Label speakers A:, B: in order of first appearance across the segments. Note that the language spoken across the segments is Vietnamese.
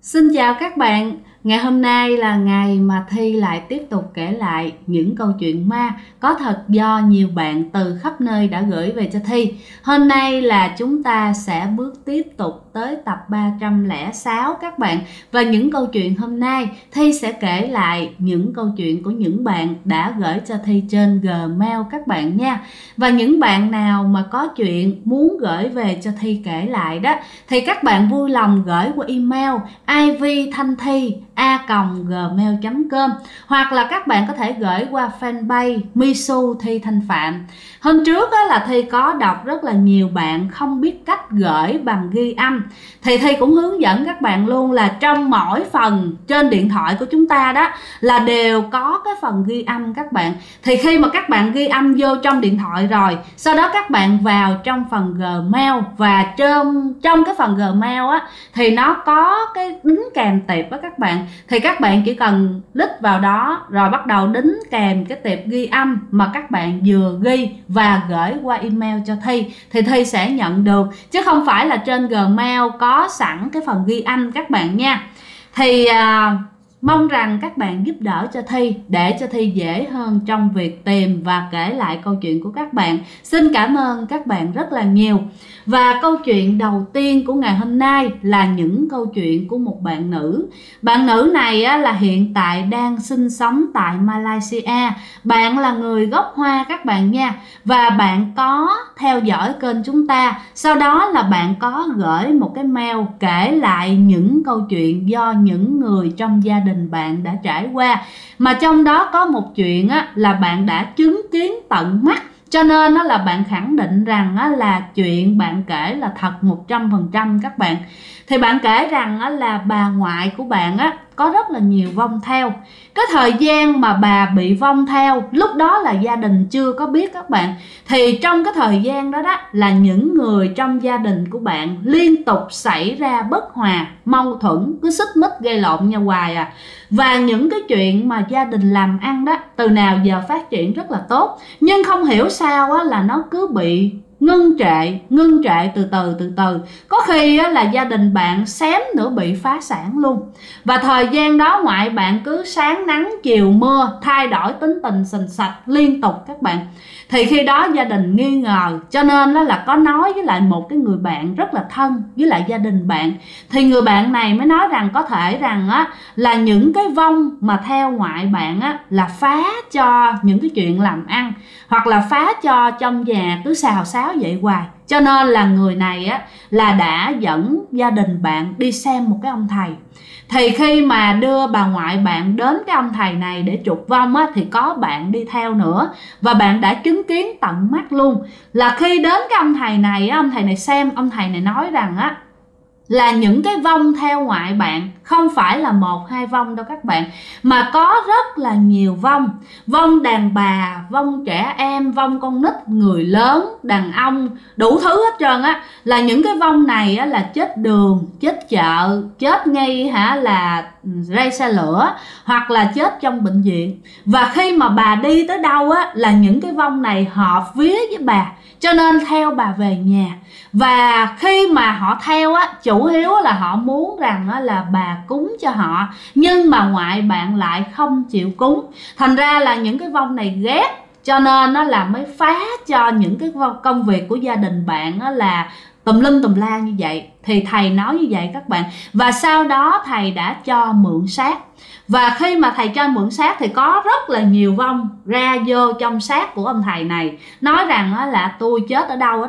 A: Xin chào các bạn, ngày hôm nay là ngày mà Thi lại tiếp tục kể lại những câu chuyện ma có thật do nhiều bạn từ khắp nơi đã gửi về cho Thi. Hôm nay là chúng ta sẽ bước tiếp tục tới tập 306 các bạn. Và những câu chuyện hôm nay Thi sẽ kể lại những câu chuyện của những bạn đã gửi cho Thi trên Gmail các bạn nha. Và những bạn nào mà có chuyện muốn gửi về cho Thi kể lại đó thì các bạn vui lòng gửi qua email ivthanthi@gmail.com hoặc là các bạn có thể gửi qua fanpage Misu Thi Thanh Phạm. Hôm trước là Thi có đọc rất là nhiều bạn không biết cách gửi bằng ghi âm, thì Thi cũng hướng dẫn các bạn luôn là trong mỗi phần trên điện thoại của chúng ta đó là đều có cái phần ghi âm các bạn. Thì khi mà các bạn ghi âm vô trong điện thoại rồi, sau đó các bạn vào trong phần Gmail, và trong cái phần Gmail á thì nó có cái đính kèm tệp đó các bạn. Thì các bạn chỉ cần click vào đó rồi bắt đầu đính kèm cái tệp ghi âm mà các bạn vừa ghi và gửi qua email cho Thi thì Thi sẽ nhận được, chứ không phải là trên Gmail có sẵn cái phần ghi âm các bạn nha. Thì mong rằng các bạn giúp đỡ cho Thi để cho Thi dễ hơn trong việc tìm và kể lại câu chuyện của các bạn. Xin cảm ơn các bạn rất là nhiều. Và câu chuyện đầu tiên của ngày hôm nay là những câu chuyện của một bạn nữ. Bạn nữ này là hiện tại đang sinh sống tại Malaysia. Bạn là người gốc Hoa các bạn nha. Và bạn có theo dõi kênh chúng ta. Sau đó là bạn có gửi một cái mail kể lại những câu chuyện do những người trong gia đình bạn đã trải qua. Mà trong đó có một chuyện là bạn đã chứng kiến tận mắt, cho nên là bạn khẳng định rằng là chuyện bạn kể là thật 100% các bạn. Thì bạn kể rằng là bà ngoại của bạn có rất là nhiều vong theo. Cái thời gian mà bà bị vong theo, lúc đó là gia đình chưa có biết các bạn. Thì trong cái thời gian đó là những người trong gia đình của bạn liên tục xảy ra bất hòa, mâu thuẫn, cứ xích mích gây lộn nhau hoài à. Và những cái chuyện mà gia đình làm ăn đó từ nào giờ phát triển rất là tốt, nhưng không hiểu sao là nó cứ bị ngưng trệ từ từ. Có khi là gia đình bạn xém nữa bị phá sản luôn. Và thời gian đó ngoại bạn cứ sáng nắng chiều mưa, thay đổi tính tình sình sạch liên tục các bạn. Thì khi đó gia đình nghi ngờ, cho nên là có nói với lại một cái người bạn rất là thân với lại gia đình bạn. Thì người bạn này mới nói rằng có thể rằng là những cái vong mà theo ngoại bạn là phá cho những cái chuyện làm ăn, hoặc là phá cho trong nhà cứ xào xáo vậy hoài. Cho nên là người này là đã dẫn gia đình bạn đi xem một cái ông thầy. Thì khi mà đưa bà ngoại bạn đến cái ông thầy này để trục vong thì có bạn đi theo nữa. Và bạn đã chứng kiến tận mắt luôn là khi đến cái ông thầy này xem, ông thầy này nói rằng là những cái vong theo ngoại bạn không phải là 1-2 vong đâu các bạn, mà có rất là nhiều vong. Vong đàn bà, vong trẻ em, vong con nít, người lớn, đàn ông, đủ thứ hết trơn là những cái vong này là chết đường, chết chợ, chết ngay là ray xe lửa, hoặc là chết trong bệnh viện. Và khi mà bà đi tới đâu là những cái vong này hợp vía với bà, cho nên theo bà về nhà. Và khi mà họ theo chủ yếu là họ muốn rằng là bà cúng cho họ, nhưng mà ngoại bạn lại không chịu cúng. Thành ra là những cái vong này ghét, cho nên nó là mới phá cho những cái công việc của gia đình bạn là tùm lum tùm la như vậy. Thì thầy nói như vậy các bạn. Và sau đó thầy đã cho mượn xác. Và khi mà thầy cho mượn xác thì có rất là nhiều vong ra vô trong xác của ông thầy này, nói rằng là tôi chết ở đâu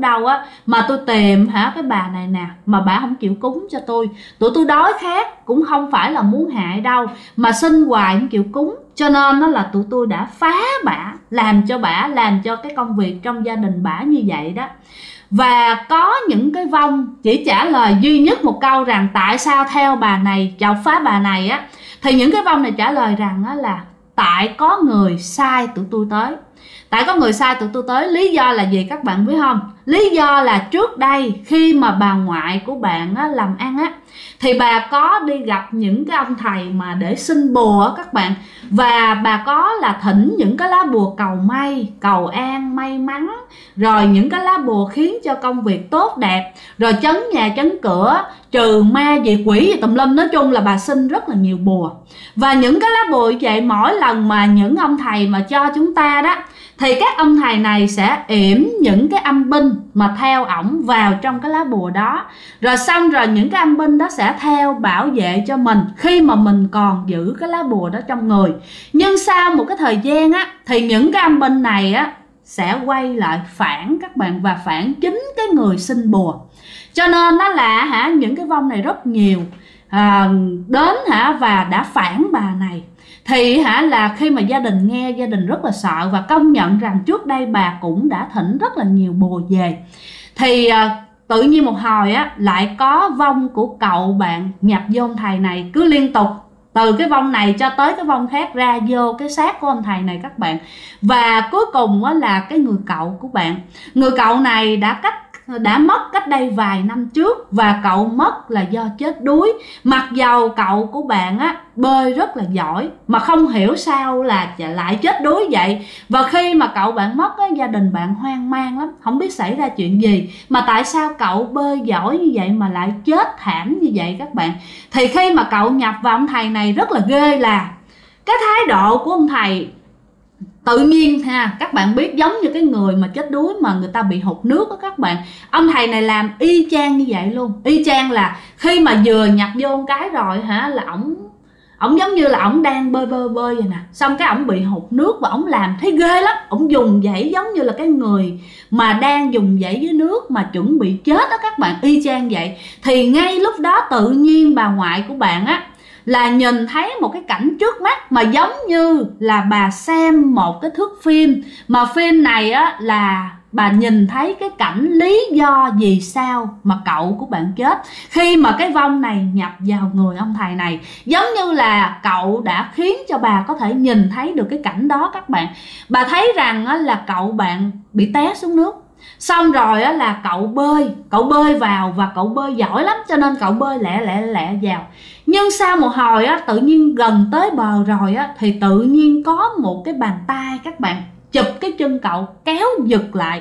A: mà tôi tìm cái bà này nè, mà bà không chịu cúng cho tôi. Tụi tôi đói khát cũng không phải là muốn hại đâu, mà xin hoài không chịu cúng. Cho nên là tụi tôi đã phá bả, làm cho cái công việc trong gia đình bả như vậy đó. Và có những cái vong chỉ trả lời duy nhất một câu rằng tại sao theo bà này, chọc phá bà này thì những cái vong này trả lời rằng là tại có người sai tụi tôi tới. Tại có người sai tụi tôi tới, lý do là gì các bạn biết không? Lý do là trước đây khi mà bà ngoại của bạn làm ăn thì bà có đi gặp những cái ông thầy mà để xin bùa các bạn, và bà có là thỉnh những cái lá bùa cầu may, cầu an, may mắn, rồi những cái lá bùa khiến cho công việc tốt đẹp, rồi trấn nhà trấn cửa, trừ ma diệt quỷ gì tùm lum. Nói chung là bà xin rất là nhiều bùa. Và những cái lá bùa vậy mỗi lần mà những ông thầy mà cho chúng ta đó, thì các ông thầy này sẽ yểm những cái âm binh mà theo ổng vào trong cái lá bùa đó. Rồi xong rồi những cái âm binh đó sẽ theo bảo vệ cho mình khi mà mình còn giữ cái lá bùa đó trong người. Nhưng sau một cái thời gian á, thì những cái âm binh này á sẽ quay lại phản các bạn, và phản chính cái người xin bùa. Cho nên đó là những cái vong này rất nhiều đến và đã phản bà này. Thì là khi mà gia đình nghe, gia đình rất là sợ, và công nhận rằng trước đây bà cũng đã thỉnh rất là nhiều bùa về. Thì tự nhiên một hồi á lại có vong của cậu bạn nhập vô ông thầy này, cứ liên tục từ cái vong này cho tới cái vong khác ra vô cái xác của ông thầy này các bạn. Và cuối cùng á là cái người cậu của bạn, người cậu này đã mất cách đây vài năm trước, và cậu mất là do chết đuối. Mặc dầu cậu của bạn á bơi rất là giỏi, mà không hiểu sao là lại chết đuối vậy. Và khi mà cậu bạn mất á, gia đình bạn hoang mang lắm, không biết xảy ra chuyện gì, mà tại sao cậu bơi giỏi như vậy mà lại chết thảm như vậy các bạn. Thì khi mà cậu nhập vào ông thầy này rất là ghê, là cái thái độ của ông thầy tự nhiên các bạn biết, giống như cái người mà chết đuối mà người ta bị hụt nước đó các bạn. Ông thầy này làm y chang như vậy luôn, y chang là khi mà vừa nhập vô một cái rồi là ổng giống như là ổng đang bơi vậy nè, xong cái ổng bị hụt nước và ổng làm thấy ghê lắm. Ổng dùng dãy giống như là cái người mà đang dùng dãy dưới nước mà chuẩn bị chết đó các bạn, y chang vậy. Thì ngay lúc đó tự nhiên bà ngoại của bạn á là nhìn thấy một cái cảnh trước mắt mà giống như là bà xem một cái thước phim, mà phim này á là bà nhìn thấy cái cảnh lý do vì sao mà cậu của bạn chết khi mà cái vong này nhập vào người ông thầy này. Giống như là cậu đã khiến cho bà có thể nhìn thấy được cái cảnh đó các bạn. Bà thấy rằng á là cậu bạn bị té xuống nước, xong rồi á là cậu bơi vào, và cậu bơi giỏi lắm cho nên cậu bơi lẹ vào. Nhưng sau một hồi á, tự nhiên gần tới bờ rồi á, thì tự nhiên có một cái bàn tay các bạn chụp cái chân cậu kéo giật lại.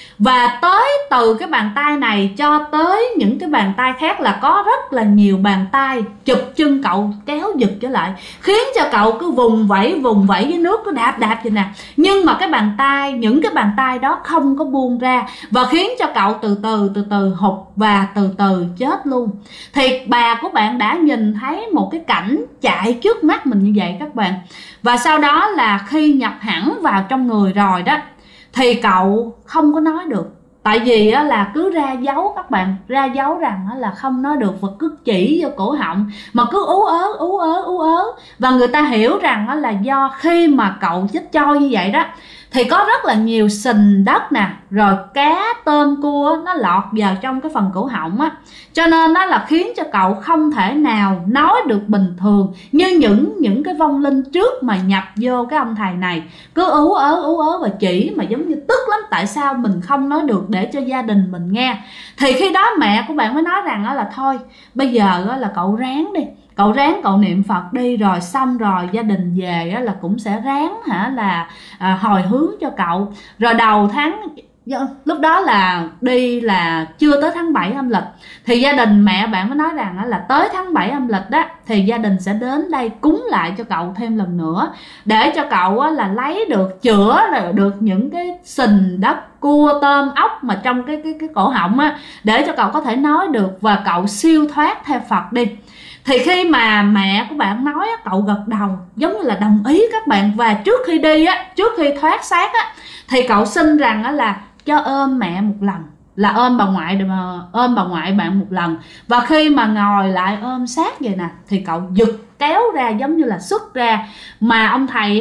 A: Và tới từ cái bàn tay này cho tới những cái bàn tay khác là có rất là nhiều bàn tay chụp chân cậu kéo giật trở lại, khiến cho cậu cứ vùng vẫy với nước, cứ đạp vậy nè. Nhưng mà những cái bàn tay đó không có buông ra, và khiến cho cậu từ từ hụt và từ từ chết luôn. Thì bà của bạn đã nhìn thấy một cái cảnh chạy trước mắt mình như vậy các bạn. Và sau đó là khi nhập hẳn vào trong người rồi đó, thì cậu không có nói được. Tại vì là cứ ra dấu các bạn, ra dấu rằng là không nói được, và cứ chỉ vô cổ họng mà cứ ú ớ. Và người ta hiểu rằng là do khi mà cậu chết trôi như vậy đó, thì có rất là nhiều sình đất nè, rồi cá tôm cua nó lọt vào trong cái phần cổ họng á, cho nên đó là khiến cho cậu không thể nào nói được bình thường như những cái vong linh trước mà nhập vô cái ông thầy này. Cứ ú ớ và chỉ mà giống như tức lắm, tại sao mình không nói được để cho gia đình mình nghe. Thì khi đó mẹ của bạn mới nói rằng là thôi bây giờ là cậu ráng đi, cậu niệm Phật đi, rồi xong rồi gia đình về là cũng sẽ ráng là hồi hướng cho cậu. Rồi đầu tháng, lúc đó là đi là chưa tới tháng 7 âm lịch, thì gia đình mẹ bạn mới nói rằng là tới tháng 7 âm lịch đó thì gia đình sẽ đến đây cúng lại cho cậu thêm lần nữa, để cho cậu là lấy được, chữa được những cái sình đất cua tôm ốc mà trong cái cổ họng á, để cho cậu có thể nói được và cậu siêu thoát theo Phật đi. Thì khi mà mẹ của bạn nói á, cậu gật đầu giống như là đồng ý các bạn. Và trước khi đi á, trước khi thoát xác á, thì cậu xin rằng á là cho ôm mẹ một lần, là ôm bà ngoại bạn một lần. Và khi mà ngồi lại ôm sát vậy nè, thì cậu giật kéo ra giống như là xuất ra. Mà ông thầy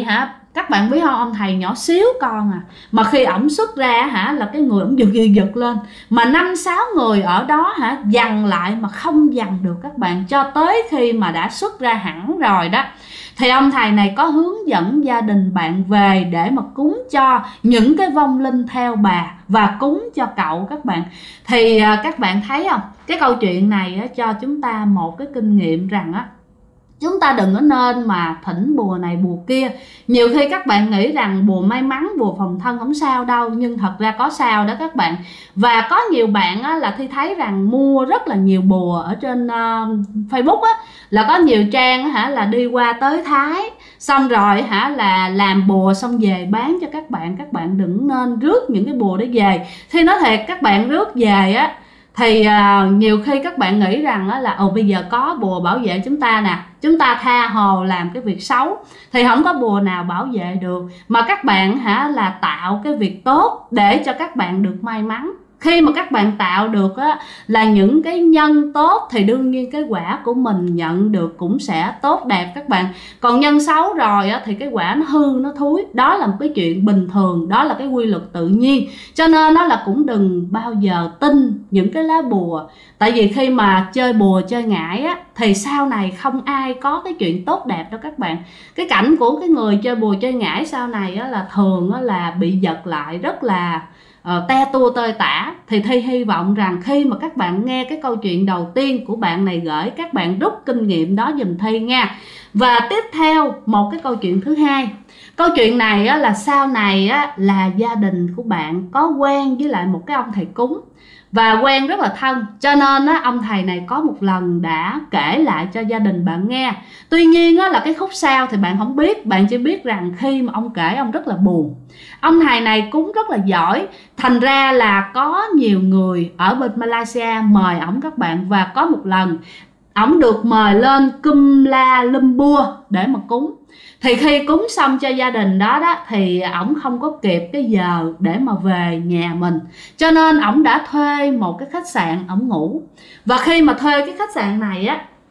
A: Các bạn biết không, ông thầy nhỏ xíu con à, mà khi ổng xuất ra hả là cái người ổng giật lên, mà 5-6 người ở đó hả dằn lại mà không dằn được các bạn, cho tới khi mà đã xuất ra hẳn rồi đó thì ông thầy này có hướng dẫn gia đình bạn về để mà cúng cho những cái vong linh theo bà và cúng cho cậu các bạn. Thì các bạn thấy không, cái câu chuyện này cho chúng ta một cái kinh nghiệm rằng chúng ta đừng có nên mà thỉnh bùa này bùa kia. Nhiều khi các bạn nghĩ rằng bùa may mắn, bùa phòng thân không sao đâu, nhưng thật ra có sao đó các bạn. Và có nhiều bạn là Thi thấy rằng mua rất là nhiều bùa ở trên Facebook là có nhiều trang là đi qua tới Thái, xong rồi là làm bùa xong về bán cho các bạn. Các bạn đừng nên rước những cái bùa đó về. Thì nói thiệt, các bạn rước về thì nhiều khi các bạn nghĩ rằng là bây giờ có bùa bảo vệ chúng ta nè, chúng ta tha hồ làm cái việc xấu thì không có bùa nào bảo vệ được, mà các bạn là tạo cái việc tốt để cho các bạn được may mắn. Khi mà các bạn tạo được là những cái nhân tốt thì đương nhiên cái quả của mình nhận được cũng sẽ tốt đẹp các bạn. Còn nhân xấu rồi thì cái quả nó hư, nó thúi, đó là một cái chuyện bình thường, đó là cái quy luật tự nhiên. Cho nên nó là cũng đừng bao giờ tin những cái lá bùa. Tại vì khi mà chơi bùa chơi ngải thì sau này không ai có cái chuyện tốt đẹp đâu các bạn. Cái cảnh của cái người chơi bùa chơi ngải sau này là thường là bị giật lại rất là te tua tơi tả. Thì Thi hy vọng rằng khi mà các bạn nghe cái câu chuyện đầu tiên của bạn này gửi, các bạn rút kinh nghiệm đó giùm Thi nha. Và tiếp theo một cái câu chuyện thứ hai. Câu chuyện này là sau này là gia đình của bạn có quen với lại một cái ông thầy cúng và quen rất là thân, cho nên ông thầy này có một lần đã kể lại cho gia đình bạn nghe. Tuy nhiên là cái khúc sau thì bạn không biết, bạn chỉ biết rằng khi mà ông kể ông rất là buồn. Ông thầy này cúng rất là giỏi, thành ra là có nhiều người ở bên Malaysia mời ổng các bạn. Và có một lần ổng được mời lên Kuala Lumpur để mà cúng. Thì khi cúng xong cho gia đình đó thì ổng không có kịp cái giờ để mà về nhà mình, cho nên ổng đã thuê một cái khách sạn ổng ngủ. Và khi mà thuê cái khách sạn này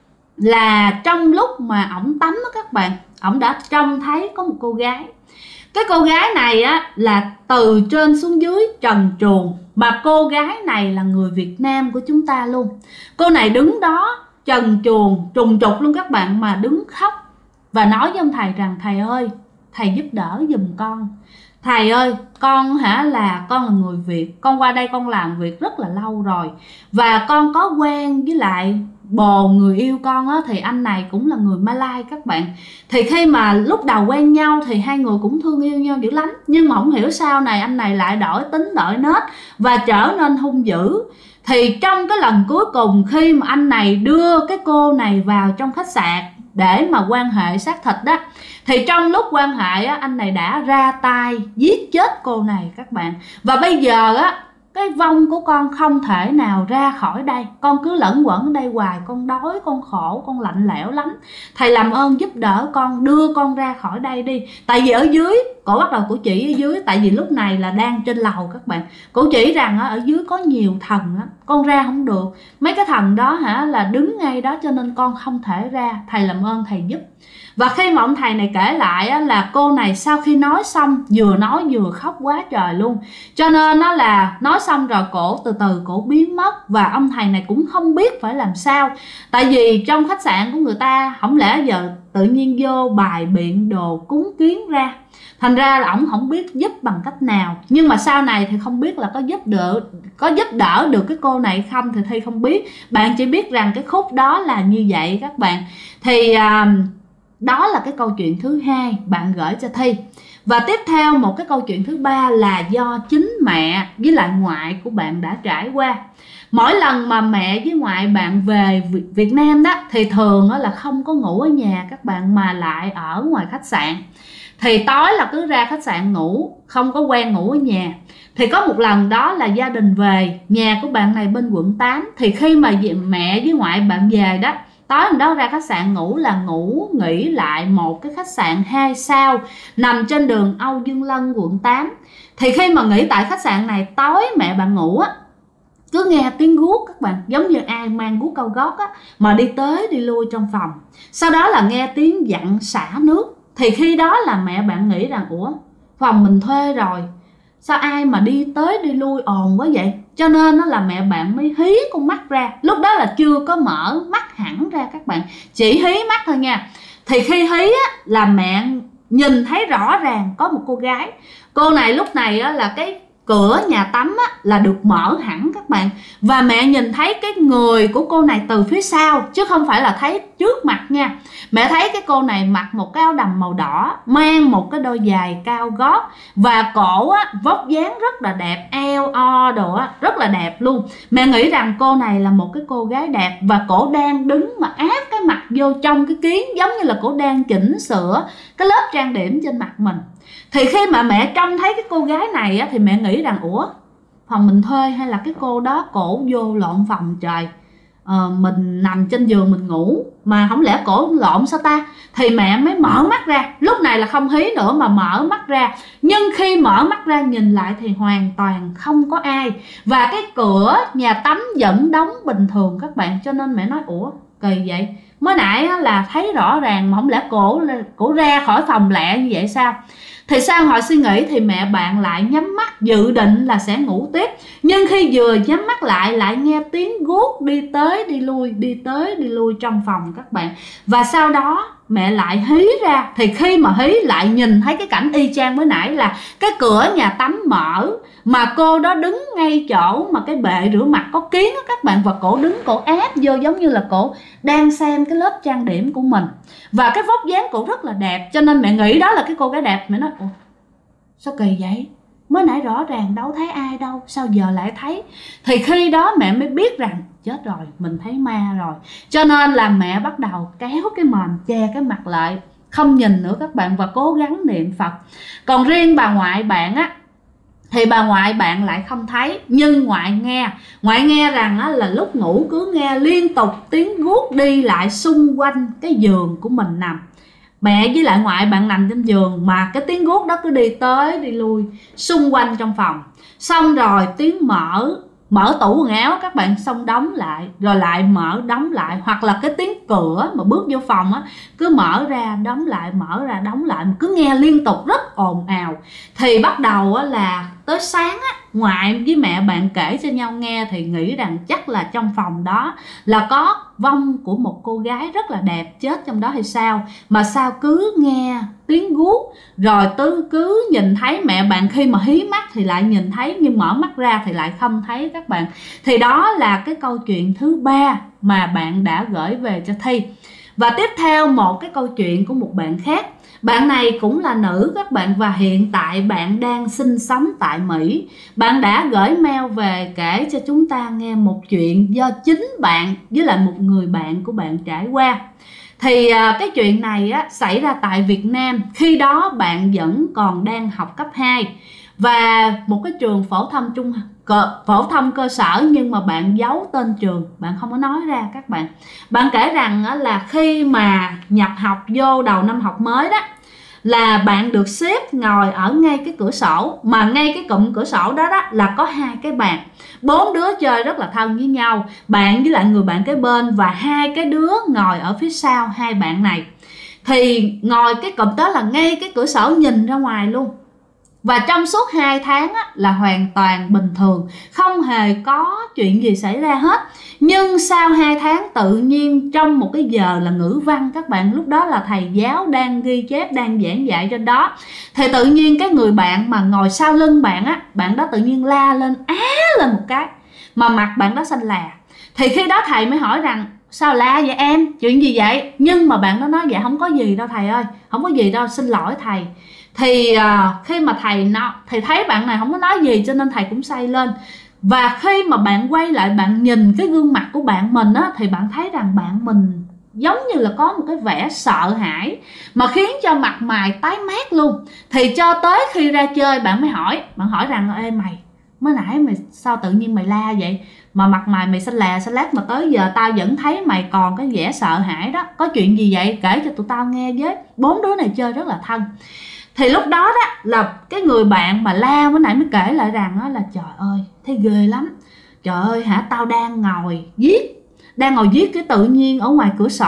A: là trong lúc mà ổng tắm các bạn, ổng đã trông thấy có một cô gái. Cái cô gái này là từ trên xuống dưới trần truồng, mà cô gái này là người Việt Nam của chúng ta luôn. Cô này đứng đó trần truồng trùng trục luôn các bạn, mà đứng khóc và nói với ông thầy rằng: thầy ơi, thầy giúp đỡ giùm con. Thầy ơi, con là người Việt, con qua đây con làm việc rất là lâu rồi, và con có quen với lại bồ người yêu con thì anh này cũng là người Malai các bạn. Thì khi mà lúc đầu quen nhau thì hai người cũng thương yêu nhau dữ lắm, nhưng mà không hiểu sao này anh này lại đổi tính đổi nết và trở nên hung dữ. Thì trong cái lần cuối cùng khi mà anh này đưa cái cô này vào trong khách sạn để mà quan hệ xác thịt thì trong lúc quan hệ anh này đã ra tay giết chết cô này các bạn. Và bây giờ cái vong của con không thể nào ra khỏi đây, con cứ lẫn quẩn ở đây hoài, con đói, con khổ, con lạnh lẽo lắm. Thầy làm ơn giúp đỡ con, đưa con ra khỏi đây đi. Tại vì ở dưới, cổ bắt đầu cổ chỉ ở dưới, tại vì lúc này là đang trên lầu các bạn. Cổ chỉ rằng ở dưới có nhiều thần con ra không được. Mấy cái thần đó là đứng ngay đó, cho nên con không thể ra. Thầy làm ơn thầy giúp. Và khi mà ông thầy này kể lại là cô này sau khi nói xong vừa nói vừa khóc quá trời luôn. Cho nên là nói xong rồi cổ từ từ cổ biến mất. Và ông thầy này cũng không biết phải làm sao. Tại vì trong khách sạn của người ta, không lẽ giờ tự nhiên vô bài biện đồ cúng kiến ra. Thành ra là ổng không biết giúp bằng cách nào. Nhưng mà sau này thì không biết là có giúp đỡ được cái cô này không thì Thi không biết. Bạn chỉ biết rằng cái khúc đó là như vậy các bạn. Thì đó là cái câu chuyện thứ hai bạn gửi cho Thi. Và tiếp theo một cái câu chuyện thứ ba là do chính mẹ với lại ngoại của bạn đã trải qua. Mỗi lần mà mẹ với ngoại bạn về Việt Nam thì thường là không có ngủ ở nhà các bạn, mà lại ở ngoài khách sạn. Thì tối là cứ ra khách sạn ngủ, không có quen ngủ ở nhà. Thì có một lần đó là gia đình về, nhà của bạn này bên quận 8. Thì khi mà mẹ với ngoại bạn về tối hôm đó ra khách sạn ngủ là ngủ nghỉ lại một cái khách sạn 2 sao nằm trên đường Âu Dương Lân quận 8. Thì khi mà nghỉ tại khách sạn này, tối mẹ bạn ngủ cứ nghe tiếng guốc các bạn, giống như ai mang guốc cao gót mà đi tới đi lui trong phòng. Sau đó là nghe tiếng dặn xả nước. Thì khi đó là mẹ bạn nghĩ rằng ủa, phòng mình thuê rồi, sao ai mà đi tới đi lui ồn quá vậy? Cho nên đó là mẹ bạn mới hí con mắt ra. Lúc đó là chưa có mở mắt hẳn ra các bạn, chỉ hí mắt thôi nha. Thì khi hí á, là mẹ nhìn thấy rõ ràng có một cô gái. Cô này lúc này á, là cái cửa nhà tắm á, là được mở hẳn các bạn. Và mẹ nhìn thấy cái người của cô này từ phía sau, chứ không phải là thấy trước mặt nha. Mẹ thấy cái cô này mặc một cái áo đầm màu đỏ, mang một cái đôi giày cao gót, và cổ á, vóc dáng rất là đẹp, eo o đồ á, rất là đẹp luôn. Mẹ nghĩ rằng cô này là một cái cô gái đẹp, và cổ đang đứng mà áp cái mặt vô trong cái kiến, giống như là cổ đang chỉnh sửa cái lớp trang điểm trên mặt mình. Thì khi mà mẹ trông thấy cái cô gái này á, thì mẹ nghĩ rằng ủa, phòng mình thuê hay là cái cô đó cổ vô lộn phòng trời, mình nằm trên giường mình ngủ mà không lẽ cổ lộn sao ta? Thì mẹ mới mở mắt ra. Lúc này là không hí nữa mà mở mắt ra. Nhưng khi mở mắt ra nhìn lại thì hoàn toàn không có ai, và cái cửa nhà tắm vẫn đóng bình thường các bạn. Cho nên mẹ nói ủa, kỳ vậy, mới nãy là thấy rõ ràng mà không lẽ cổ ra khỏi phòng lẹ như vậy sao? Thì sau hồi suy nghĩ thì mẹ bạn lại nhắm mắt dự định là sẽ ngủ tiếp. Nhưng khi vừa nhắm mắt lại nghe tiếng guốc đi tới đi lui, đi tới đi lui trong phòng các bạn. Và sau đó mẹ lại hí ra. Thì khi mà hí lại nhìn thấy cái cảnh y chang mới nãy, là cái cửa nhà tắm mở mà cô đó đứng ngay chỗ mà cái bệ rửa mặt có kiến đó các bạn. Và cổ đứng cổ áp vô giống như là cổ đang xem cái lớp trang điểm của mình. Và cái vóc dáng cổ rất là đẹp, cho nên mẹ nghĩ đó là cái cô gái đẹp. Mẹ nói ủa, sao kỳ vậy, mới nãy rõ ràng đâu thấy ai đâu, sao giờ lại thấy? Thì khi đó mẹ mới biết rằng chết rồi, mình thấy ma rồi. Cho nên là mẹ bắt đầu kéo cái mền che cái mặt lại, không nhìn nữa các bạn, và cố gắng niệm Phật. Còn riêng bà ngoại bạn á, thì bà ngoại bạn lại không thấy, nhưng ngoại nghe rằng á, là lúc ngủ cứ nghe liên tục tiếng guốc đi lại xung quanh cái giường của mình nằm. Mẹ với lại ngoại bạn nằm trên giường mà cái tiếng guốc đó cứ đi tới đi lui xung quanh trong phòng. Xong rồi tiếng mở tủ quần áo các bạn, xong đóng lại, rồi lại mở đóng lại. Hoặc là cái tiếng cửa mà bước vô phòng á, cứ mở ra đóng lại, mở ra đóng lại, mà cứ nghe liên tục rất ồn ào. Thì bắt đầu á, là tới sáng á, ngoại với mẹ bạn kể cho nhau nghe thì nghĩ rằng chắc là trong phòng đó là có vong của một cô gái rất là đẹp chết trong đó hay sao, mà sao cứ nghe tiếng guốc, rồi cứ nhìn thấy. Mẹ bạn khi mà hí mắt thì lại nhìn thấy, nhưng mở mắt ra thì lại không thấy các bạn. Thì đó là cái câu chuyện thứ 3 mà bạn đã gửi về cho Thi. Và tiếp theo một cái câu chuyện của một bạn khác. Bạn này cũng là nữ các bạn, và hiện tại bạn đang sinh sống tại Mỹ. Bạn đã gửi mail về kể cho chúng ta nghe một chuyện do chính bạn với lại một người bạn của bạn trải qua. Thì cái chuyện này á, xảy ra tại Việt Nam. Khi đó bạn vẫn còn đang học cấp 2 và một cái trường phổ thông cơ sở, nhưng mà bạn giấu tên trường, bạn không có nói ra các bạn. Bạn kể rằng á, là khi mà nhập học vô đầu năm học mới đó, là bạn được xếp ngồi ở ngay cái cửa sổ, mà ngay cái cụm cửa sổ đó là có 2 cái bàn, 4 đứa chơi rất là thân với nhau, bạn với lại người bạn kế bên, và 2 cái đứa ngồi ở phía sau 2 bạn này. Thì ngồi cái cụm đó là ngay cái cửa sổ nhìn ra ngoài luôn. Và trong suốt 2 tháng á, là hoàn toàn bình thường, không hề có chuyện gì xảy ra hết. Nhưng sau 2 tháng tự nhiên trong một cái giờ là ngữ văn các bạn, lúc đó là thầy giáo đang ghi chép, đang giảng dạy trên đó, thì tự nhiên cái người bạn mà ngồi sau lưng bạn á, bạn đó tự nhiên la lên lên một cái, mà mặt bạn đó xanh là. Thì khi đó thầy mới hỏi rằng sao la vậy em, chuyện gì vậy? Nhưng mà bạn đó nói dạ không có gì đâu thầy ơi, không có gì đâu, xin lỗi thầy. Thì khi mà thầy thấy bạn này không có nói gì, cho nên thầy cũng say lên. Và khi mà bạn quay lại bạn nhìn cái gương mặt của bạn mình á, thì bạn thấy rằng bạn mình giống như là có một cái vẻ sợ hãi, mà khiến cho mặt mày tái mét luôn. Thì cho tới khi ra chơi bạn mới hỏi, rằng ê mày, mới nãy mày sao tự nhiên mày la vậy, mà mặt mày mày xanh lát, mà tới giờ tao vẫn thấy mày còn cái vẻ sợ hãi đó, có chuyện gì vậy, kể cho tụi tao nghe với, 4 đứa này chơi rất là thân. Thì lúc đó là cái người bạn mà la mới nãy mới kể lại rằng là trời ơi thấy ghê lắm, trời ơi hả, tao đang ngồi viết cái tự nhiên ở ngoài cửa sổ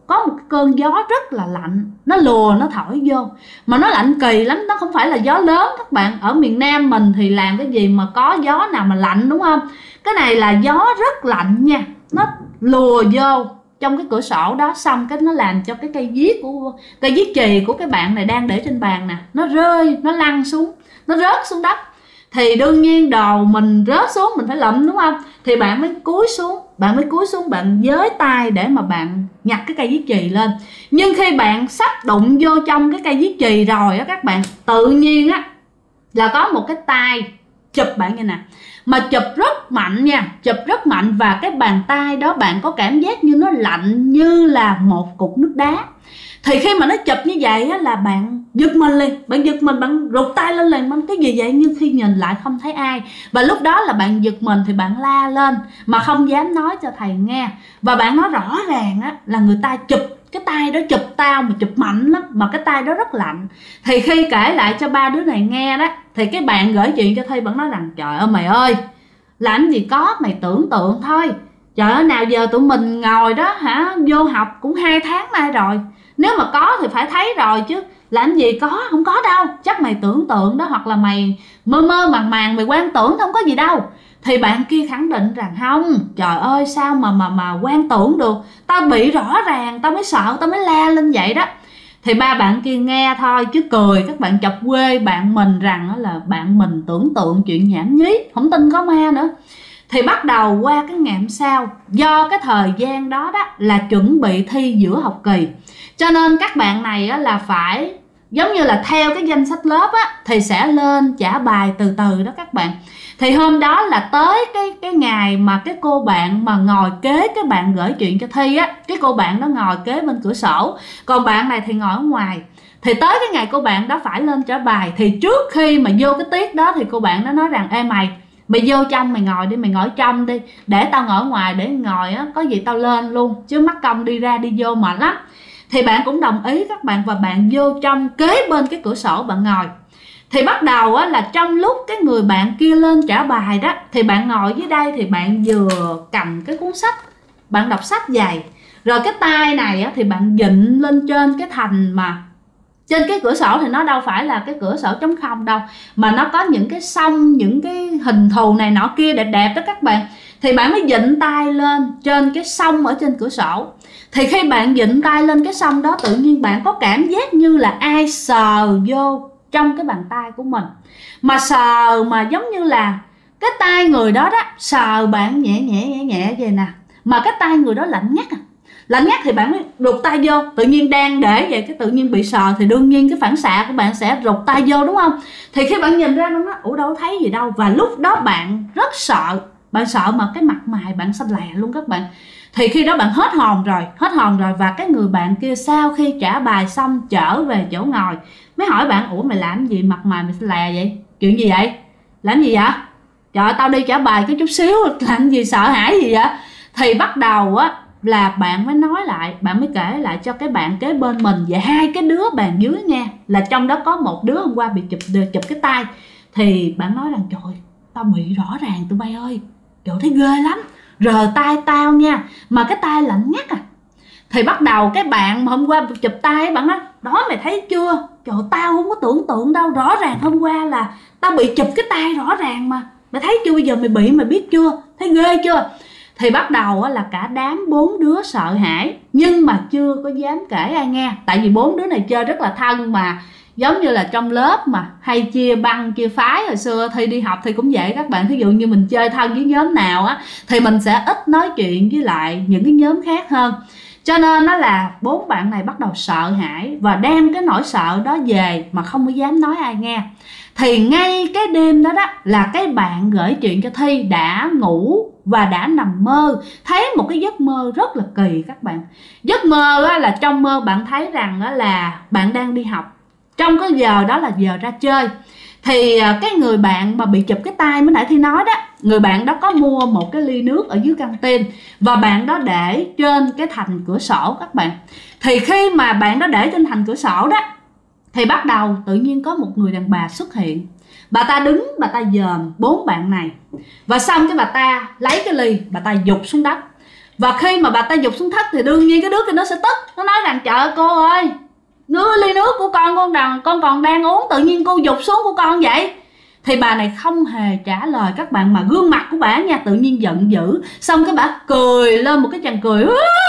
A: có một cơn gió rất là lạnh, nó lùa nó thổi vô, mà nó lạnh kỳ lắm, nó không phải là gió lớn các bạn. Ở miền Nam mình thì làm cái gì mà có gió nào mà lạnh, đúng không? Cái này là gió rất lạnh nha, nó lùa vô trong cái cửa sổ đó, xong cái nó làm cho cái cây viết chì của cái bạn này đang để trên bàn nè, nó rơi, nó lăn xuống, nó rớt xuống đất. Thì đương nhiên đầu mình rớt xuống mình phải lụm, đúng không? Thì bạn mới cúi xuống, bạn với tay để mà bạn nhặt cái cây viết chì lên. Nhưng khi bạn sắp đụng vô trong cái cây viết chì rồi á các bạn, tự nhiên á là có một cái tay chụp bạn như nè, mà chụp rất mạnh nha, chụp rất mạnh, và cái bàn tay đó bạn có cảm giác như nó lạnh như là một cục nước đá. Thì khi mà nó chụp như vậy á, là bạn giật mình liền, bạn rụt tay lên liền, cái gì vậy? Nhưng khi nhìn lại không thấy ai, và lúc đó là bạn giật mình thì bạn la lên mà không dám nói cho thầy nghe. Và bạn nói rõ ràng á là người ta chụp, cái tay đó chụp tao mà chụp mạnh lắm, mà cái tay đó rất lạnh. Thì khi kể lại cho ba đứa này nghe đó, thì cái bạn gửi chuyện cho Thi vẫn nói rằng trời ơi mày ơi, làm gì có, mày tưởng tượng thôi. Trời ơi, nào giờ tụi mình ngồi đó hả, vô học cũng 2 tháng nay rồi, nếu mà có thì phải thấy rồi chứ, làm gì có, không có đâu, chắc mày tưởng tượng đó, hoặc là mày mơ mơ màng màng, mày quan tưởng, không có gì đâu. Thì bạn kia khẳng định rằng không, trời ơi sao mà quan tưởng được, tao bị rõ ràng, tao mới sợ, tao mới la lên vậy đó. Thì ba bạn kia nghe thôi chứ cười, các bạn chọc quê bạn mình rằng là bạn mình tưởng tượng chuyện nhảm nhí, không tin có ma nữa. Thì bắt đầu qua cái ngày hôm sau, do cái thời gian đó đó là chuẩn bị thi giữa học kỳ, cho nên các bạn này á, là phải giống như là theo cái danh sách lớp á, thì sẽ lên trả bài từ từ đó các bạn. Thì hôm đó là tới cái ngày mà cái cô bạn mà ngồi kế cái bạn gửi chuyện cho Thi á, cái cô bạn đó ngồi kế bên cửa sổ, còn bạn này thì ngồi ở ngoài. Thì tới cái ngày cô bạn đó phải lên trả bài, thì trước khi mà vô cái tiết đó thì cô bạn đó nói rằng ê mày vô trong mày ngồi đi, mày ngồi trong đi, để tao ngồi ở ngoài, để ngồi á có gì tao lên luôn, chứ mắc công đi ra đi vô mệt lắm. Thì bạn cũng đồng ý các bạn, và bạn vô trong kế bên cái cửa sổ bạn ngồi. Thì bắt đầu á, là trong lúc cái người bạn kia lên trả bài đó, thì bạn ngồi dưới đây, thì bạn vừa cầm cái cuốn sách, bạn đọc sách dày, rồi cái tay này á, thì bạn vịn lên trên cái thành, mà trên cái cửa sổ thì nó đâu phải là cái cửa sổ trống không đâu, mà nó có những cái song, những cái hình thù này nọ kia đẹp đẹp đó các bạn. Thì bạn mới vịn tay lên trên cái song ở trên cửa sổ. Thì khi bạn vịn tay lên cái song đó, tự nhiên bạn có cảm giác như là ai sờ vô trong cái bàn tay của mình, mà sờ mà giống như là cái tay người đó đó sờ bạn nhẹ nhẹ vậy nè, mà cái tay người đó lạnh ngắt à. Lạnh ngắt thì bạn mới rụt tay vô, tự nhiên đang để vậy cái tự nhiên bị sờ, thì đương nhiên cái phản xạ của bạn sẽ rụt tay vô, đúng không? Thì khi bạn nhìn ra nó nói ủa đâu thấy gì đâu, và lúc đó bạn rất sợ, bạn sợ mà cái mặt mày bạn xanh lè luôn các bạn. Thì khi đó bạn hết hồn rồi, và cái người bạn kia sau khi trả bài xong trở về chỗ ngồi mới hỏi bạn ủa mày làm gì, mặt mày xanh lè vậy, chuyện gì vậy, làm gì vậy? Trời ơi, tao đi trả bài cái chút xíu, làm gì sợ hãi gì vậy? Thì bắt đầu á là bạn mới nói lại, bạn mới kể lại cho cái bạn kế bên mình và 2 cái đứa bàn dưới nghe, là trong đó có một đứa hôm qua bị chụp cái tay. Thì bạn nói rằng trời, tao bị rõ ràng tụi bay ơi, trời thấy ghê lắm, rờ tay tao nha, mà cái tay lạnh ngắt à. Thì bắt đầu cái bạn mà hôm qua chụp tay, bạn nói đó mày thấy chưa, trời tao không có tưởng tượng đâu, rõ ràng hôm qua là tao bị chụp cái tay rõ ràng mà, mày thấy chưa, bây giờ mày bị mày biết chưa, thấy ghê chưa? Thì bắt đầu là cả đám 4 đứa sợ hãi, nhưng mà chưa có dám kể ai nghe, tại vì 4 đứa này chơi rất là thân, mà giống như là trong lớp mà hay chia băng chia phái, hồi xưa Thi đi học thì cũng vậy các bạn. Thí dụ như mình chơi thân với nhóm nào á thì mình sẽ ít nói chuyện với lại những cái nhóm khác hơn, cho nên nó là 4 bạn này bắt đầu sợ hãi và đem cái nỗi sợ đó về mà không có dám nói ai nghe. Thì ngay cái đêm đó đó là cái bạn gửi chuyện cho Thi đã ngủ và đã nằm mơ, thấy một cái giấc mơ rất là kỳ các bạn. Giấc mơ á, là trong mơ bạn thấy rằng á, là bạn đang đi học, trong cái giờ đó là giờ ra chơi. Thì cái người bạn mà bị chụp cái tay mới nãy Thi nói đó, người bạn đó có mua một cái ly nước ở dưới căng tin, và bạn đó để trên cái thành cửa sổ các bạn. Thì khi mà bạn đó để trên thành cửa sổ đó, thì bắt đầu tự nhiên có một người đàn bà xuất hiện. Bà ta đứng, bà ta dòm 4 bạn này, và xong cái bà ta lấy cái ly, bà ta giục xuống đất. Và khi mà bà ta giục xuống thất thì đương nhiên cái đứa kia nó sẽ tức, nó nói rằng trời ơi cô ơi, ly nước của con còn đang uống, tự nhiên cô giục xuống của con vậy. Thì bà này không hề trả lời các bạn, mà gương mặt của bà nha tự nhiên giận dữ, xong cái bà cười lên một cái tràng cười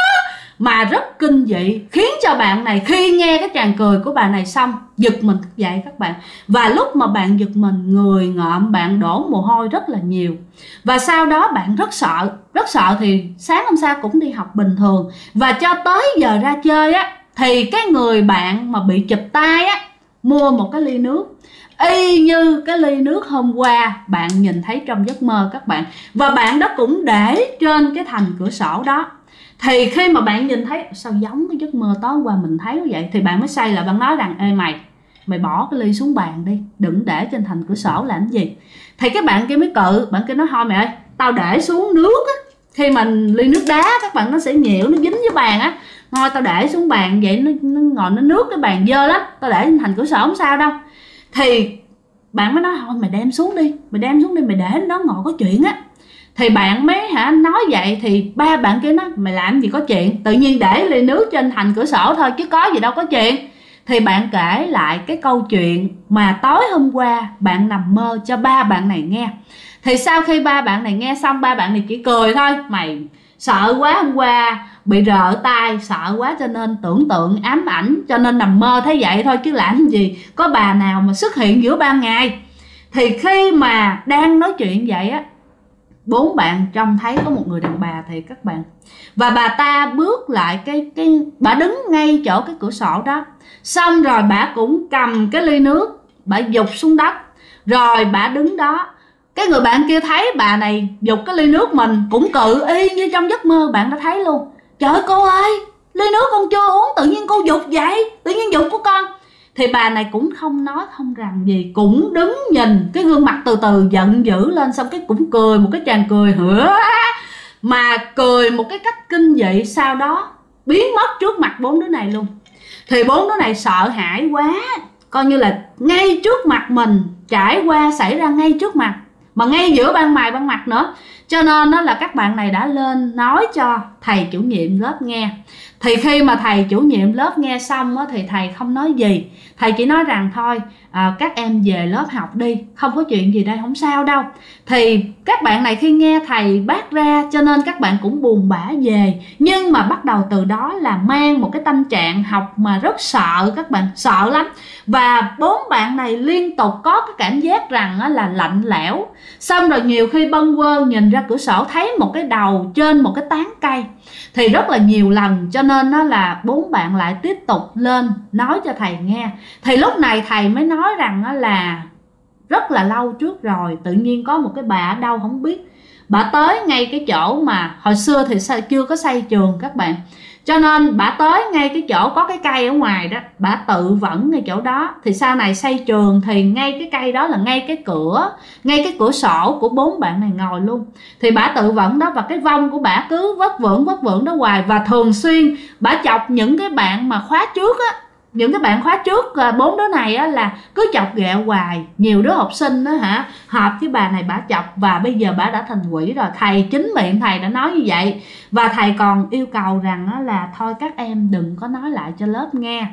A: mà rất kinh dị, khiến cho bạn này khi nghe cái tràng cười của bà này xong giật mình thức dậy các bạn. Và lúc mà bạn giật mình, người ngợm, bạn đổ mồ hôi rất là nhiều. Và sau đó bạn rất sợ thì sáng hôm sau cũng đi học bình thường. Và cho tới giờ ra chơi á, thì cái người bạn mà bị chụp tay á mua một cái ly nước y như cái ly nước hôm qua bạn nhìn thấy trong giấc mơ các bạn. Và bạn đó cũng để trên cái thành cửa sổ đó. Thì khi mà bạn nhìn thấy sao giống cái giấc mơ tối hôm qua mình thấy vậy, thì bạn mới xoay lại, bạn nói rằng ê mày bỏ cái ly xuống bàn đi, đừng để trên thành cửa sổ làm gì. Thì cái bạn kia mới cự, bạn kia nói thôi mày ơi, tao để xuống nước á, khi mà ly nước đá các bạn nó sẽ nhiễu, nó dính với bàn á, thôi tao để xuống bàn vậy nó ngồi nó nước cái bàn dơ lắm, tao để trên thành cửa sổ không sao đâu. Thì bạn mới nói thôi mày đem xuống đi, mày để nó ngồi có chuyện á. Thì bạn mới nói vậy, thì ba bạn kia nói mày làm gì có chuyện, tự nhiên để ly nước trên thành cửa sổ thôi chứ có gì đâu có chuyện. Thì bạn kể lại cái câu chuyện mà tối hôm qua bạn nằm mơ cho ba bạn này nghe. Thì sau khi ba bạn này nghe xong, ba bạn này chỉ cười thôi, mày sợ quá, hôm qua bị rợ tay, sợ quá cho nên tưởng tượng ám ảnh, cho nên nằm mơ thấy vậy thôi chứ làm gì có bà nào mà xuất hiện giữa ban ngày. Thì khi mà đang nói chuyện vậy á, bốn bạn trông thấy có một người đàn bà thì các bạn. Và bà ta bước lại bà đứng ngay chỗ cái cửa sổ đó. Xong rồi bà cũng cầm cái ly nước, bà giục xuống đất. Rồi bà đứng đó. Cái người bạn kia thấy bà này giục cái ly nước mình cũng cự y như trong giấc mơ bạn đã thấy luôn. Trời ơi cô ơi, ly nước con chưa uống, tự nhiên cô giục vậy, tự nhiên giục của con. Thì bà này cũng không nói không rằng gì, cũng đứng nhìn cái gương mặt từ từ giận dữ lên, xong cái cũng cười một cái tràng cười hửa, mà cười một cái cách kinh dị, sau đó biến mất trước mặt bốn đứa này luôn. Thì bốn đứa này sợ hãi quá, coi như là ngay trước mặt mình trải qua, xảy ra ngay trước mặt, mà ngay giữa ban mày ban mặt nữa. Cho nên đó là các bạn này đã lên nói cho thầy chủ nhiệm lớp nghe. Thì khi mà thầy chủ nhiệm lớp nghe xong thì thầy không nói gì. Thầy chỉ nói rằng thôi các em về lớp học đi, không có chuyện gì đây, không sao đâu. Thì các bạn này khi nghe thầy bác ra cho nên các bạn cũng buồn bã về. Nhưng mà bắt đầu từ đó là mang một cái tâm trạng học mà rất sợ, các bạn sợ lắm. Và bốn bạn này liên tục có cái cảm giác rằng là lạnh lẽo. Xong rồi nhiều khi bâng quơ nhìn ra cửa sổ thấy một cái đầu trên một cái tán cây. Thì rất là nhiều lần, cho nên nó là bốn bạn lại tiếp tục lên nói cho thầy nghe. Thì lúc này thầy mới nói rằng là rất là lâu trước rồi, tự nhiên có một cái bà ở đâu không biết, bà tới ngay cái chỗ mà hồi xưa thì chưa có xây trường các bạn, cho nên bà tới ngay cái chỗ có cái cây ở ngoài đó, bà tự vẫn ngay chỗ đó. Thì sau này xây trường thì ngay cái cây đó là ngay cái cửa sổ của bốn bạn này ngồi luôn. Thì bà tự vẫn đó, và cái vong của bà cứ vất vưởng đó hoài. Và thường xuyên bà chọc những cái bạn mà khóa trước á, những cái bạn khóa trước bốn đứa này á, là cứ chọc ghẹo hoài. Nhiều đứa học sinh đó hợp với bà này bà chọc, và bây giờ bà đã thành quỷ rồi. Thầy chính miệng thầy đã nói như vậy. Và thầy còn yêu cầu rằng là thôi các em đừng có nói lại cho lớp nghe,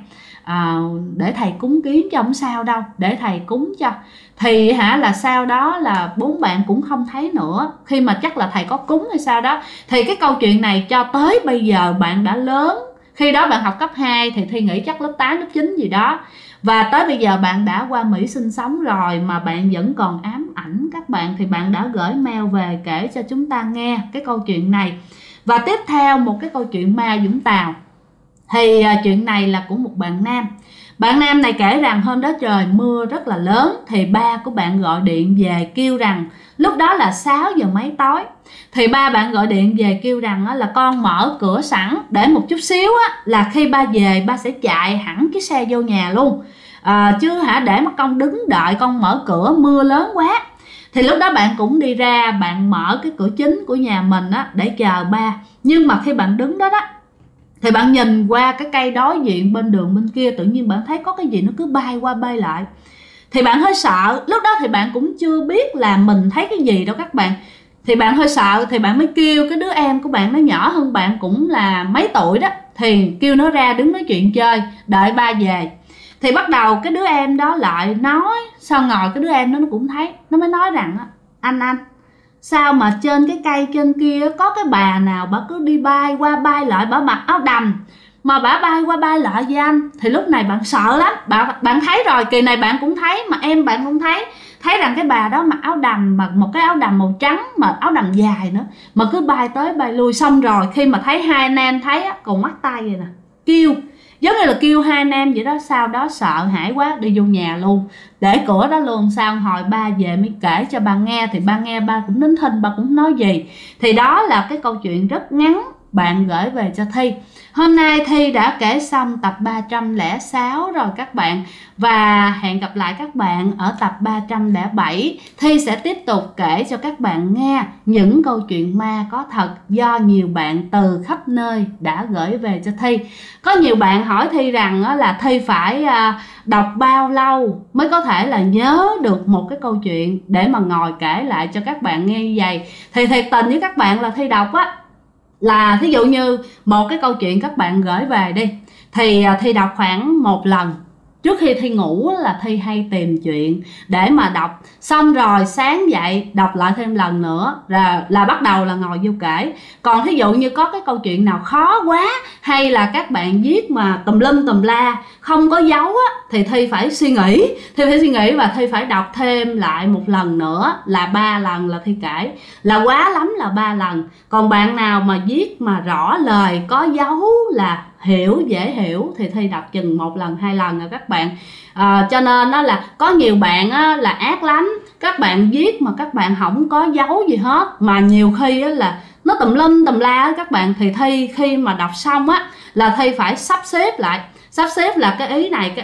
A: để thầy cúng kiến cho, không sao đâu, để thầy cúng cho. Thì là sau đó là bốn bạn cũng không thấy nữa, khi mà chắc là thầy có cúng hay sao đó. Thì cái câu chuyện này cho tới bây giờ bạn đã lớn, khi đó bạn học cấp 2 thì Thi nghĩ chắc lớp 8, lớp 9 gì đó. Và tới bây giờ bạn đã qua Mỹ sinh sống rồi mà bạn vẫn còn ám ảnh các bạn. Thì bạn đã gửi mail về kể cho chúng ta nghe cái câu chuyện này. Và tiếp theo một cái câu chuyện ma Vũng Tàu. Thì chuyện này là của một bạn nam. Bạn nam này kể rằng hôm đó trời mưa rất là lớn. Thì ba của bạn gọi điện về kêu rằng, lúc đó là 6 giờ mấy tối. Thì ba bạn gọi điện về kêu rằng là con mở cửa sẵn, để một chút xíu là khi ba về ba sẽ chạy hẳn cái xe vô nhà luôn, chứ để mà con đứng đợi con mở cửa, mưa lớn quá. Thì lúc đó bạn cũng đi ra, bạn mở cái cửa chính của nhà mình để chờ ba. Nhưng mà khi bạn đứng đó thì bạn nhìn qua cái cây đối diện bên đường bên kia, tự nhiên bạn thấy có cái gì nó cứ bay qua bay lại. Thì bạn hơi sợ. Lúc đó thì bạn cũng chưa biết là mình thấy cái gì đâu các bạn. thì bạn hơi sợ, thì bạn mới kêu cái đứa em của bạn, nó nhỏ hơn bạn cũng là mấy tuổi đó, thì kêu nó ra đứng nói chuyện chơi, đợi ba về. Thì bắt đầu cái đứa em đó lại nói, sao ngồi cái đứa em đó nó cũng thấy, nó mới nói rằng anh sao mà trên cái cây trên kia có cái bà nào bà cứ đi bay qua bay lại, bà mặc áo đầm mà bà bay qua bay lại với anh. Thì lúc này bạn sợ lắm, bạn thấy rồi, kỳ này bạn cũng thấy mà em bạn cũng thấy rằng cái bà đó mặc áo đầm, mặc một cái áo đầm màu trắng mà áo đầm dài nữa, mà cứ bay tới bay lui. Xong rồi khi mà thấy hai anh em thấy còn mắt tay vậy nè, kêu giống như là kêu hai anh em vậy đó. Sau đó sợ hãi quá đi vô nhà luôn, để cửa đó luôn. Sau hồi ba về mới kể cho ba nghe, thì ba nghe ba cũng nín thinh, ba cũng không nói gì. Thì đó là cái câu chuyện rất ngắn bạn gửi về cho Thi. Hôm nay Thi đã kể xong tập 306 rồi các bạn, và hẹn gặp lại các bạn ở tập 307. Thi sẽ tiếp tục kể cho các bạn nghe những câu chuyện ma có thật do nhiều bạn từ khắp nơi đã gửi về cho Thi. Có nhiều bạn hỏi Thi rằng là Thi phải đọc bao lâu mới có thể là nhớ được một cái câu chuyện để mà ngồi kể lại cho các bạn nghe như vậy. Thì thiệt tình với các bạn là Thi đọc là thí dụ như một cái câu chuyện các bạn gửi về đi, thì Thi đọc khoảng một lần. Trước khi Thi ngủ là Thi hay tìm chuyện để mà đọc, xong rồi sáng dậy đọc lại thêm lần nữa, là bắt đầu là ngồi vô kể. Còn thí dụ như có cái câu chuyện nào khó quá, hay là các bạn viết mà tùm lum tùm la không có dấu thì Thi phải suy nghĩ, và Thi phải đọc thêm lại một lần nữa, là 3 lần là Thi kể, là quá lắm là 3 lần. Còn bạn nào mà viết mà rõ lời có dấu là hiểu, dễ hiểu thì Thi đọc chừng 1 lần 2 lần rồi các bạn. Cho nên đó là có nhiều bạn là ác lắm, các bạn viết mà các bạn không có dấu gì hết, mà nhiều khi là nó tùm lum tùm la các bạn. Thì Thi khi mà đọc xong là Thi phải sắp xếp lại, sắp xếp là cái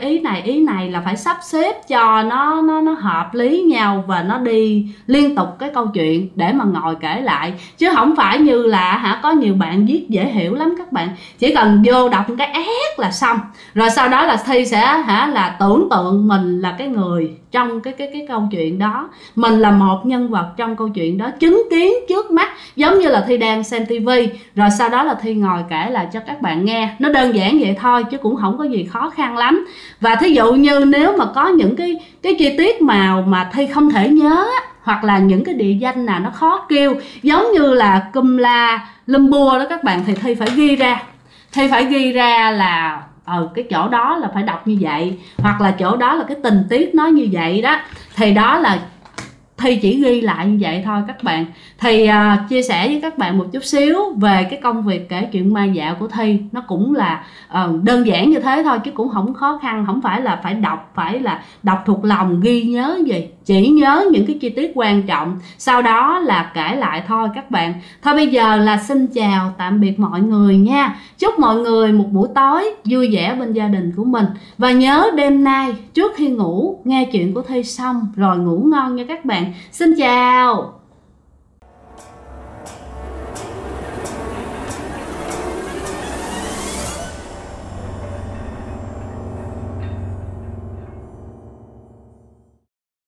A: ý này là phải sắp xếp cho nó hợp lý nhau, và nó đi liên tục cái câu chuyện để mà ngồi kể lại. Chứ không phải như là có nhiều bạn viết dễ hiểu lắm các bạn, chỉ cần vô đọc cái ét là xong. Rồi sau đó là Thi sẽ là tưởng tượng mình là cái người trong cái câu chuyện đó, mình là một nhân vật trong câu chuyện đó, chứng kiến trước mắt giống như là Thi đang xem tivi, rồi sau đó là Thi ngồi kể lại cho các bạn nghe. Nó đơn giản vậy thôi chứ cũng không có gì khó khăn lắm. Và thí dụ như nếu mà có những cái chi tiết mà Thi không thể nhớ, hoặc là những cái địa danh nào nó khó kêu, giống như là Kuala Lumpur đó các bạn, thì Thi phải ghi ra là cái chỗ đó là phải đọc như vậy, hoặc là chỗ đó là cái tình tiết nó như vậy đó. Thì đó là Thi chỉ ghi lại như vậy thôi các bạn. Thì chia sẻ với các bạn một chút xíu về cái công việc kể chuyện ma dạo của Thi. Nó cũng là đơn giản như thế thôi chứ cũng không khó khăn, không phải là phải là đọc thuộc lòng ghi nhớ gì, chỉ nhớ những cái chi tiết quan trọng, sau đó là kể lại thôi các bạn. Thôi bây giờ là xin chào tạm biệt mọi người nha. Chúc mọi người một buổi tối vui vẻ bên gia đình của mình, và nhớ đêm nay trước khi ngủ nghe chuyện của Thi xong rồi ngủ ngon nha các bạn. Xin chào.